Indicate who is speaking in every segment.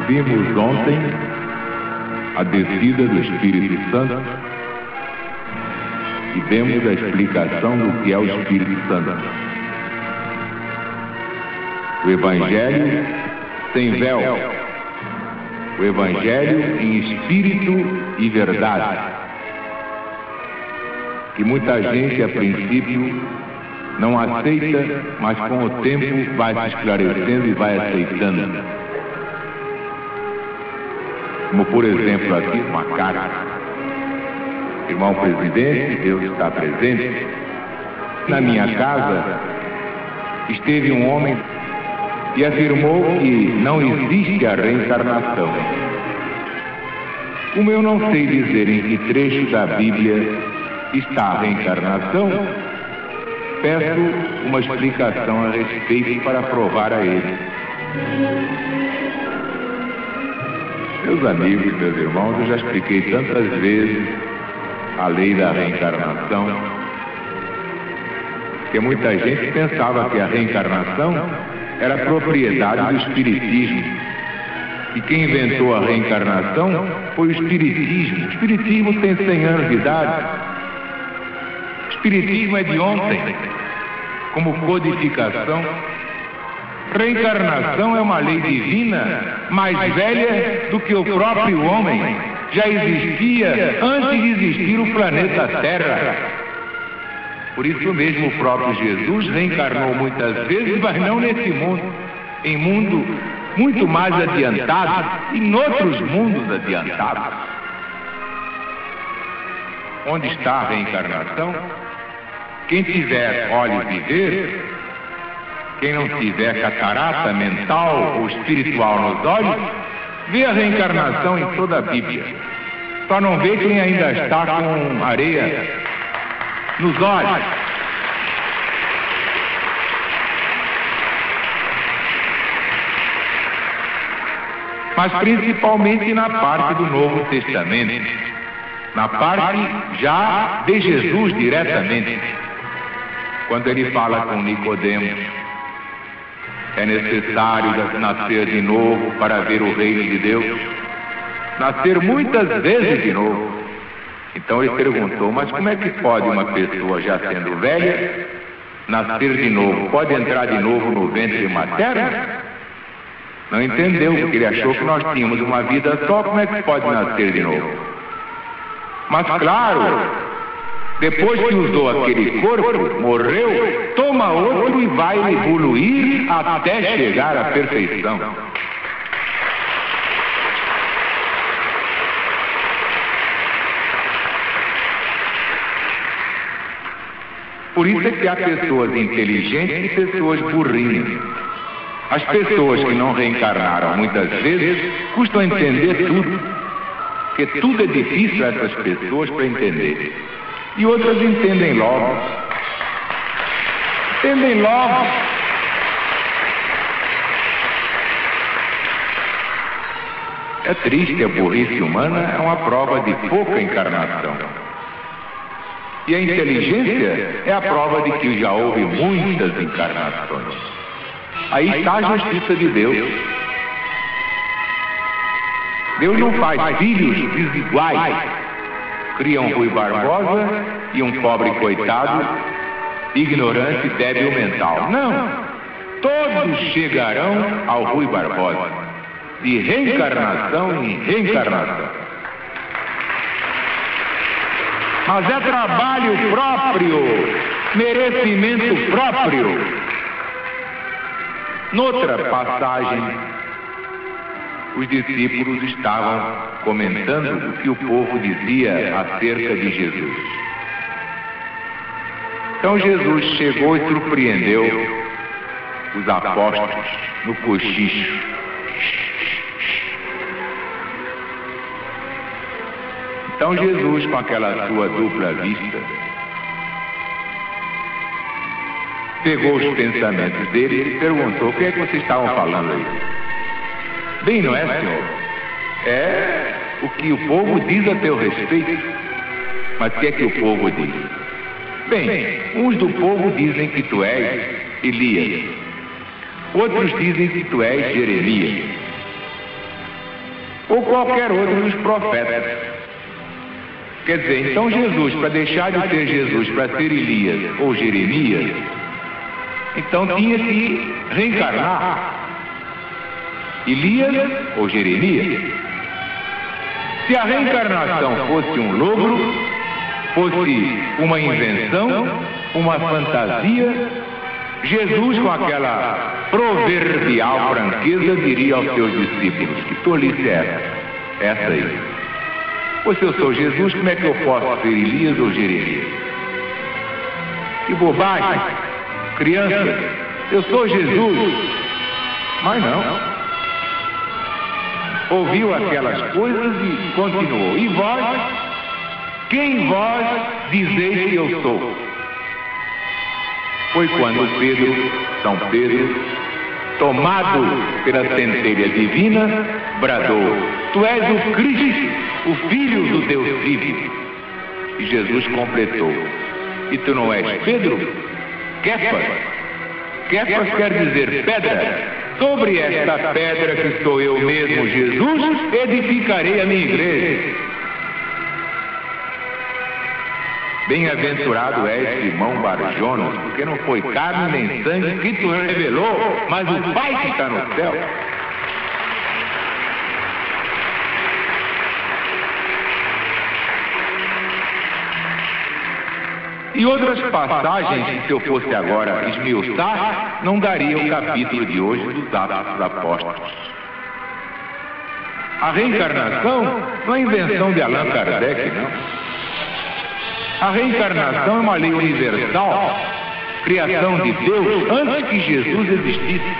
Speaker 1: Vimos ontem a descida do Espírito Santo e demos a explicação do que é o Espírito Santo. O Evangelho sem véu, o Evangelho em espírito e verdade, que muita gente a princípio não aceita, mas com o tempo vai se esclarecendo e vai aceitando. Como por exemplo aqui uma carta. Irmão presidente, Deus está presente. Na minha casa esteve um homem e afirmou que não existe a reencarnação. Como eu não sei dizer em que trecho da Bíblia está a reencarnação, peço uma explicação a respeito para provar a ele. Meus amigos, meus irmãos, eu já expliquei tantas vezes a lei da reencarnação, que muita gente pensava que a reencarnação era propriedade do Espiritismo. E quem inventou a reencarnação foi o Espiritismo. O Espiritismo tem 100 anos de idade. O Espiritismo é de ontem, como codificação. Reencarnação é uma lei divina, mais velha do que o próprio homem. Já existia antes de existir o planeta Terra. Por isso mesmo o próprio Jesus reencarnou muitas vezes, mas não nesse mundo, em mundo muito mais adiantado, e em outros mundos adiantados. Onde está a reencarnação? Quem tiver olhos de ver, quem não tiver catarata mental ou espiritual nos olhos, vê a reencarnação em toda a Bíblia. Só não vê quem ainda está com areia nos olhos. Mas principalmente na parte do Novo Testamento, na parte já de Jesus diretamente, quando ele fala com Nicodemos. É necessário nascer de novo para ver o reino de Deus. Nascer muitas vezes de novo. Então ele perguntou, mas como é que pode uma pessoa já sendo velha nascer de novo? Pode entrar de novo no ventre materno? Não entendeu, porque ele achou que nós tínhamos uma vida só, como é que pode nascer de novo? Mas claro, depois que usou aquele corpo, morreu, toma outro e vai evoluir até chegar à perfeição. Por isso é que há pessoas inteligentes e pessoas burrinhas. As pessoas que não reencarnaram muitas vezes custam entender tudo, porque tudo é difícil a essas pessoas para entender. E outras entendem logo. Entendem logo. É triste, a burrice humana é uma prova de pouca encarnação. E a inteligência é a prova de que já houve muitas encarnações. Aí está a justiça de Deus. Deus não faz filhos desiguais. Cria um Rui Barbosa e um pobre coitado, ignorante, débil mental. Não! Todos chegarão ao Rui Barbosa, de reencarnação em reencarnação. Mas é trabalho próprio, merecimento próprio. Noutra passagem, os discípulos estavam comentando o que o povo dizia acerca de Jesus. Então Jesus chegou e surpreendeu os apóstolos no cochicho. Então Jesus, com aquela sua dupla vista, pegou os pensamentos dele e perguntou: o que é que vocês estavam falando aí? Bem, não é, senhor? É o que o povo diz a teu respeito. Mas o que é que o povo diz? Bem, uns do povo dizem que tu és Elias. Outros dizem que tu és Jeremias. ou qualquer outro dos profetas. Quer dizer, então Jesus, para deixar de ser Jesus, para ser Elias ou Jeremias, então tinha que reencarnar Elias ou Jeremias. Se a reencarnação fosse um logro, fosse uma invenção, uma fantasia, Jesus, com aquela proverbial franqueza, diria aos seus discípulos: que tolice é essa aí? Pois se eu sou Jesus, como é que eu posso ser Elias ou Jeremias? Que bobagem! Criança, eu sou Jesus. Mas não. Ouviu aquelas coisas e continuou: e vós, quem vós dizeis que eu sou? Foi quando Pedro, São Pedro, tomado pela centelha divina, bradou: tu és o Cristo, o Filho do Deus vivo. E Jesus completou: e tu não és Pedro? Kefas. Kefas quer dizer pedra. Sobre esta pedra que sou eu mesmo, Jesus, edificarei a minha igreja. Bem-aventurado és, Simão Barjonas, porque não foi carne nem sangue que te revelou, mas o Pai que está no céu. E outras passagens, que se eu fosse agora esmiuçar, não daria o capítulo de hoje dos Atos dos Apóstolos. A reencarnação não é invenção de Allan Kardec, não. A reencarnação é uma lei universal, criação de Deus antes que Jesus existisse.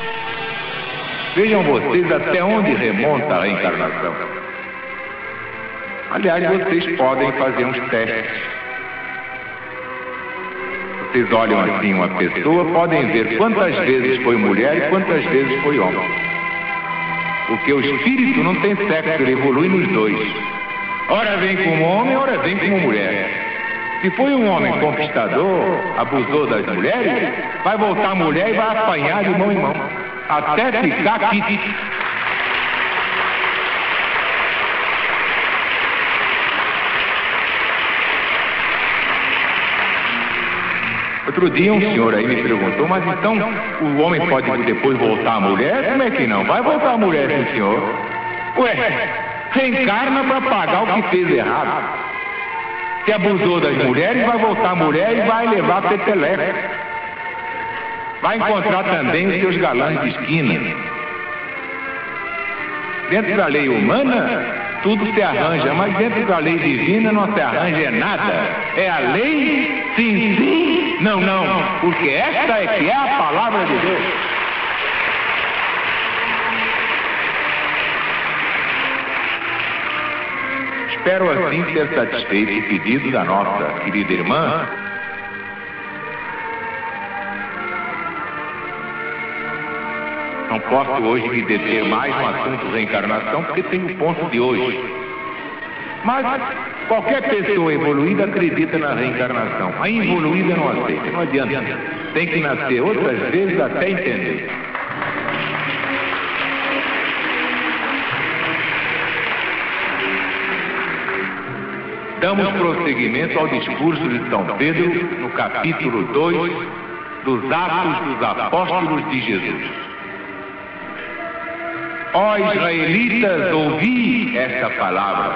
Speaker 1: Vejam vocês até onde remonta a reencarnação. Aliás, vocês podem fazer uns testes. Vocês olham assim uma pessoa, podem ver quantas vezes foi mulher e quantas vezes foi homem. Porque o espírito não tem sexo, ele evolui nos dois. Ora vem como homem, ora vem como mulher. Se foi um homem conquistador, abusou das mulheres, vai voltar mulher e vai apanhar de mão em mão, até ficar aqui. Outro dia um senhor aí me perguntou: mas então o homem pode depois voltar à mulher? Como é que não? Vai voltar à mulher, sim, senhor. Ué, reencarna para pagar o que fez errado. Se abusou das mulheres, vai voltar à mulher e vai levar peteleco. Vai encontrar também os seus galãs de esquina. Dentro da lei humana, tudo se arranja, mas dentro da lei divina não se arranja nada. É a lei, sim, sim, não, não, porque esta é que é a palavra de Deus. Espero assim ter satisfeito o pedido da nossa querida irmã. Não posso hoje me deter mais no assunto reencarnação, porque tem o ponto de hoje. Mas qualquer pessoa evoluída acredita na reencarnação. A involuída não aceita, não adianta. Tem que nascer outras vezes até entender. Damos prosseguimento ao discurso de São Pedro no capítulo 2 dos Atos dos Apóstolos de Jesus. Ó israelitas, ouvi esta palavra.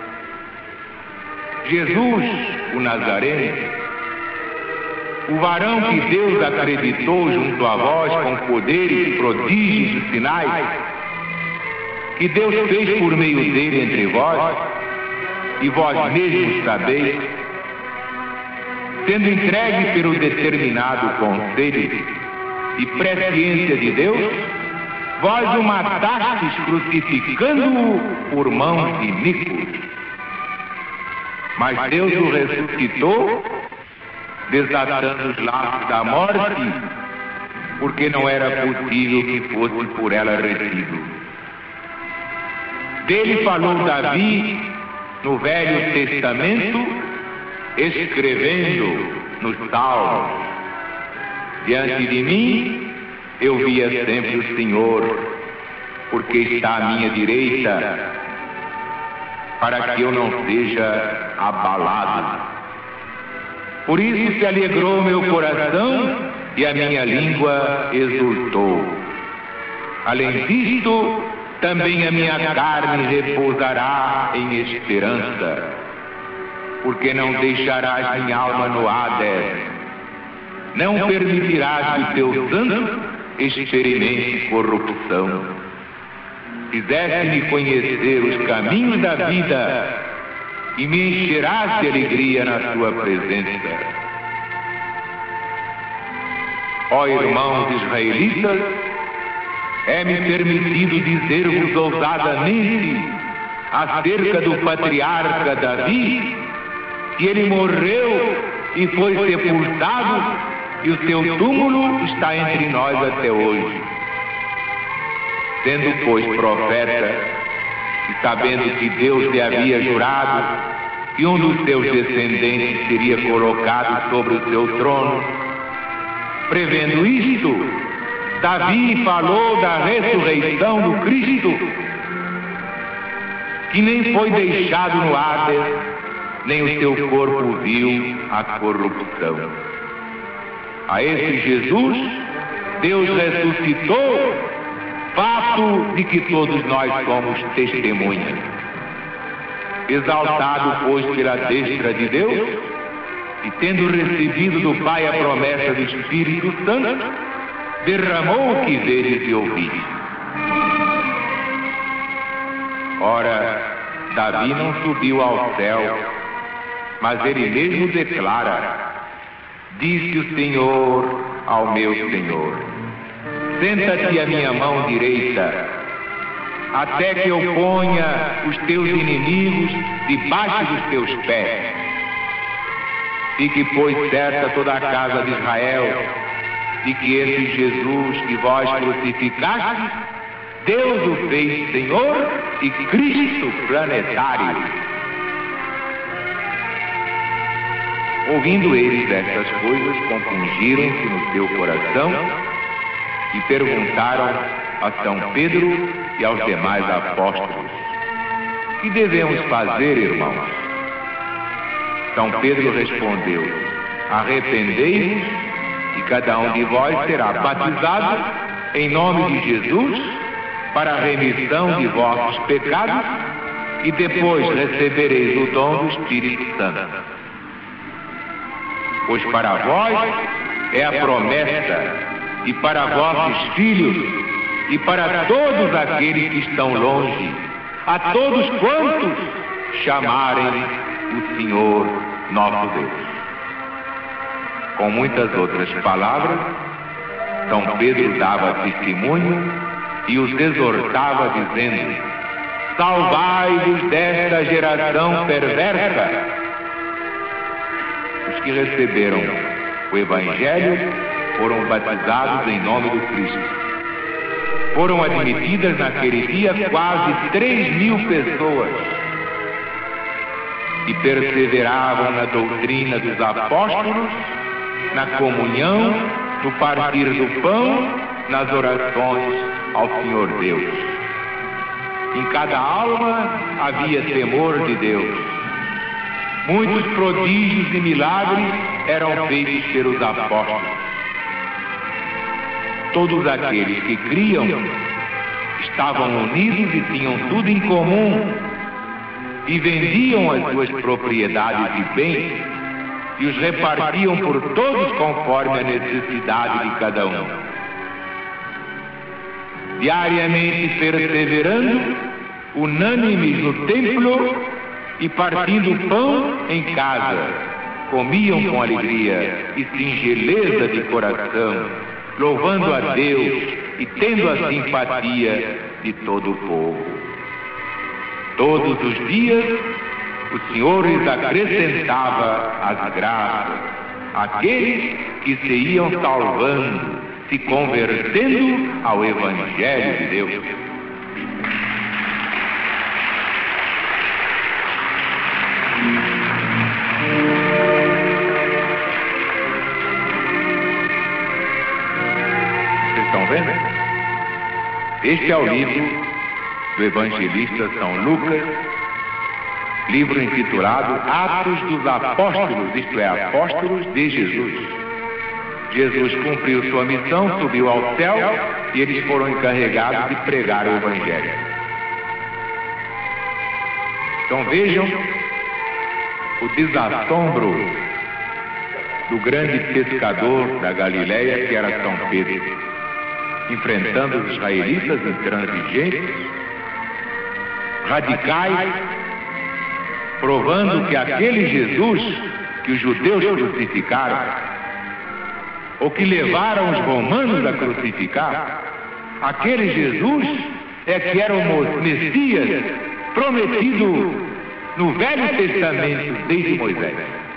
Speaker 1: Jesus, o Nazareno, o varão que Deus acreditou junto a vós com poderes, prodígios e sinais, que Deus fez por meio dele entre vós, e vós mesmos sabeis, sendo entregue pelo determinado conselho e presciência de Deus, vós o matastes crucificando-o por mãos iníquas. Mas Deus o ressuscitou, desatando os laços da morte, porque não era possível que fosse por ela retido. Dele falou Davi no Velho Testamento, escrevendo nos Salmos: diante de mim eu via sempre o Senhor, porque está à minha direita, para que eu não seja abalado. Por isso se alegrou meu coração e a minha língua exultou. Além disto, também a minha carne repousará em esperança, porque não deixarás minha alma no Hades, não permitirás que o teu santo experimente corrupção. Fizeste-me conhecer os caminhos da vida e me encherás de alegria na tua presença. Ó irmãos israelitas, é-me permitido dizer-vos ousadamente acerca do patriarca Davi, que ele morreu e foi sepultado, e o seu túmulo está entre nós até hoje. Sendo, pois, profeta, e sabendo que Deus lhe havia jurado que um dos seus descendentes seria colocado sobre o seu trono, prevendo isto, Davi falou da ressurreição do Cristo, que nem foi deixado no Hades, nem o seu corpo viu a corrupção. A esse Jesus, Deus ressuscitou, fato de que todos nós somos testemunhas. Exaltado, pois, pela destra de Deus, e tendo recebido do Pai a promessa do Espírito Santo, derramou o que vedes e ouvis. Ora, Davi não subiu ao céu, mas ele mesmo declara: disse o Senhor ao meu Senhor: senta-te à minha mão direita, até que eu ponha os teus inimigos debaixo dos teus pés. Fique, pois, certa toda a casa de Israel, de que esse Jesus que vós crucificastes, Deus o fez Senhor e Cristo planetário. Ouvindo eles estas coisas, compungiram-se no seu coração e perguntaram a São Pedro e aos demais apóstolos: que devemos fazer, irmãos? São Pedro respondeu: arrependei-vos e cada um de vós será batizado em nome de Jesus para a remissão de vossos pecados, e depois recebereis o dom do Espírito Santo. Pois para vós é a promessa, e para vossos filhos, e para todos aqueles que estão longe, a todos quantos chamarem o Senhor nosso Deus. Com muitas outras palavras, São Pedro dava testemunho e os exortava, dizendo: salvai-vos desta geração perversa. Os que receberam o Evangelho foram batizados em nome do Cristo. Foram admitidas naquele dia quase 3.000 pessoas, e perseveravam na doutrina dos apóstolos, na comunhão, no partir do pão, nas orações ao Senhor Deus. Em cada alma havia temor de Deus. Muitos prodígios e milagres eram feitos pelos apóstolos. Todos aqueles que criam estavam unidos e tinham tudo em comum, e vendiam as suas propriedades e bens e os repartiam por todos conforme a necessidade de cada um. Diariamente perseverando, unânimes no templo e partindo pão em casa, comiam com alegria e singeleza de coração, louvando a Deus e tendo a simpatia de todo o povo. Todos os dias, o Senhor lhes acrescentava as graças, aqueles que se iam salvando, se convertendo ao Evangelho de Deus. Vocês estão vendo? Este é o livro do evangelista São Lucas, livro intitulado Atos dos Apóstolos, isto é, Apóstolos de Jesus. Jesus cumpriu sua missão, subiu ao céu e eles foram encarregados de pregar o Evangelho. Então vejam o desassombro do grande pescador da Galileia, que era São Pedro, enfrentando os israelitas intransigentes, radicais, provando que aquele Jesus que os judeus crucificaram, ou que levaram os romanos a crucificar, aquele Jesus é que era o Messias prometido no Velho Testamento desde Moisés.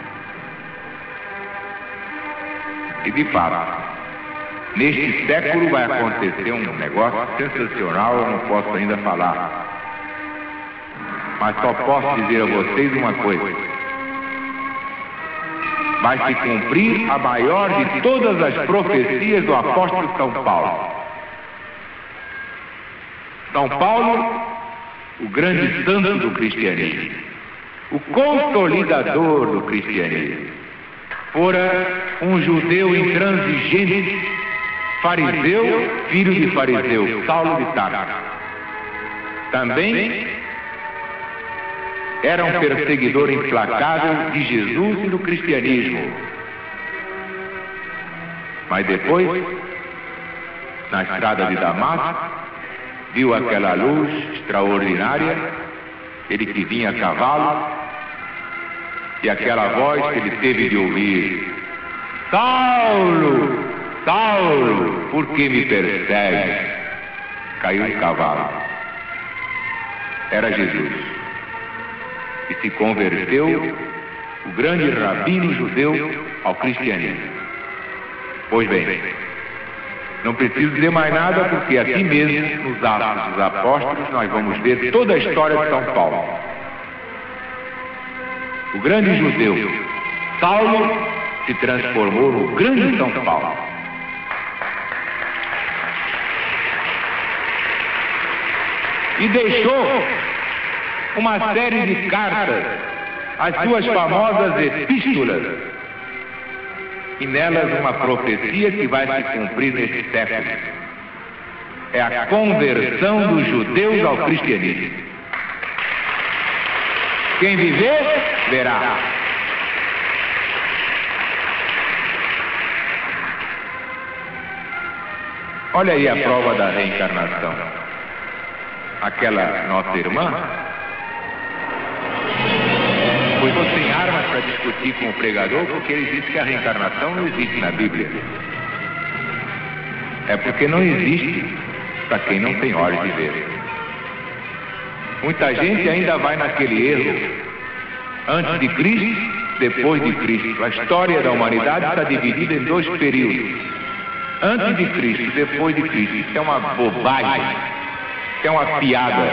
Speaker 1: E de fato, neste século vai acontecer um negócio sensacional, eu não posso ainda falar. Mas só posso dizer a vocês uma coisa. Vai se cumprir a maior de todas as profecias do apóstolo São Paulo. São Paulo, o grande santo do cristianismo, o consolidador do cristianismo, fora um judeu intransigente, fariseu, filho de fariseu, Saulo de Tarso. Também era um perseguidor implacável de Jesus e do cristianismo. Mas depois, na estrada de Damasco, viu aquela luz extraordinária, ele que vinha a cavalo, e aquela voz que ele teve de ouvir: Saulo, Saulo, por que me persegues? Caiu um cavalo. Era Jesus. E se converteu o grande rabino judeu ao cristianismo. Pois bem, não preciso dizer mais nada, porque aqui mesmo, nos Atos dos Apóstolos, nós vamos ver toda a história de São Paulo. O grande judeu Saulo se transformou no grande São Paulo. E deixou uma série de cartas, as suas famosas epístolas, e nelas uma profecia que vai se cumprir neste século. É a conversão dos judeus ao cristianismo. Quem viver, verá. Olha aí a prova da reencarnação. Aquela nossa irmã foi sem armas para discutir com o pregador, porque ele disse que a reencarnação não existe na Bíblia. É porque não existe para quem não tem olhos de ver. Muita gente ainda vai naquele erro. Antes de Cristo, depois de Cristo. A história da humanidade está dividida em dois períodos. Antes de Cristo e depois de Cristo. Isso é uma bobagem. Isso é uma piada.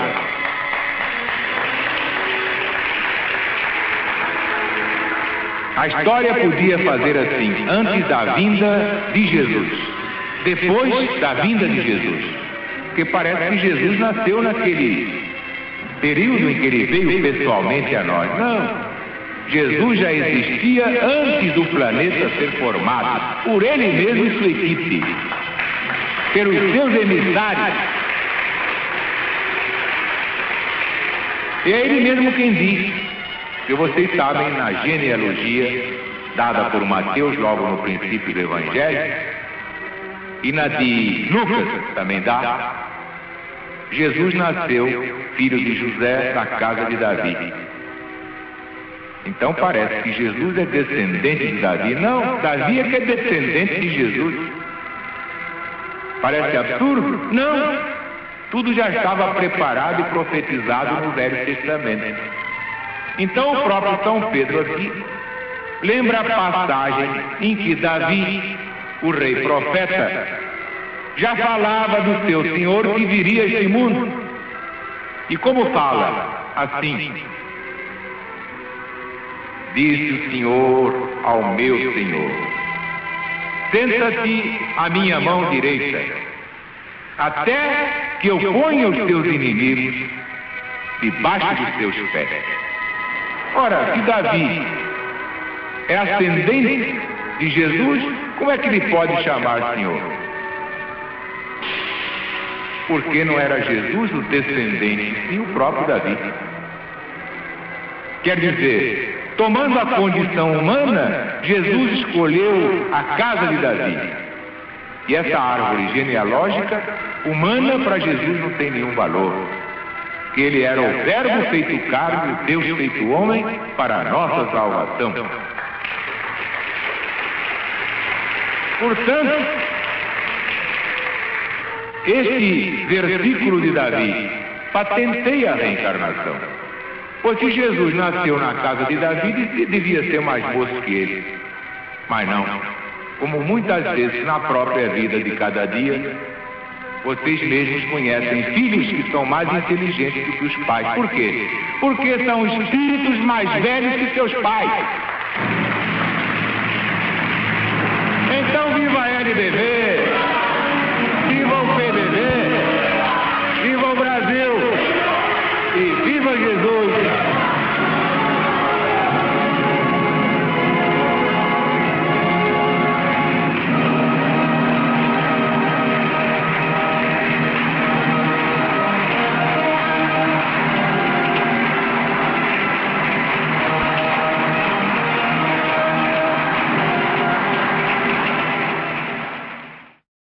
Speaker 1: A história podia fazer assim: antes da vinda de Jesus, depois da vinda de Jesus. Porque parece que Jesus nasceu naquele período em que ele veio pessoalmente a nós. Não. Jesus já existia antes do planeta ser formado, por ele mesmo e sua equipe, pelos seus emissários. E é ele mesmo quem diz, que vocês sabem, na genealogia dada por Mateus logo no princípio do Evangelho, e na de Lucas também dá, Jesus nasceu filho de José da casa de Davi. Então parece que Jesus é descendente de Davi. Não, Davi é que é descendente de Jesus. Parece absurdo? Não. Tudo já estava preparado e profetizado no Velho Testamento. Então o próprio São Pedro aqui lembra a passagem em que Davi, o rei profeta, já falava do seu Senhor que viria a este mundo. E como fala? Assim: disse o Senhor ao meu Senhor: senta-te à minha mão direita, até que eu ponha os teus inimigos debaixo dos teus pés. Ora, se Davi é ascendente de Jesus, como é que ele pode chamar Senhor? Porque não era Jesus o descendente, sim o próprio Davi. Quer dizer, tomando a condição humana, Jesus escolheu a casa de Davi. E essa árvore genealógica humana para Jesus não tem nenhum valor. Que ele era o Verbo feito carne, o Deus feito homem, para a nossa salvação. Portanto, este versículo de Davi patenteia a reencarnação. Pois se Jesus nasceu na casa de Davi, devia ser mais moço que ele. Mas não. Como muitas vezes na própria vida de cada dia, vocês mesmos conhecem filhos que são mais inteligentes do que os pais. Por quê? Porque são espíritos mais velhos que seus pais. Então viva a LBV!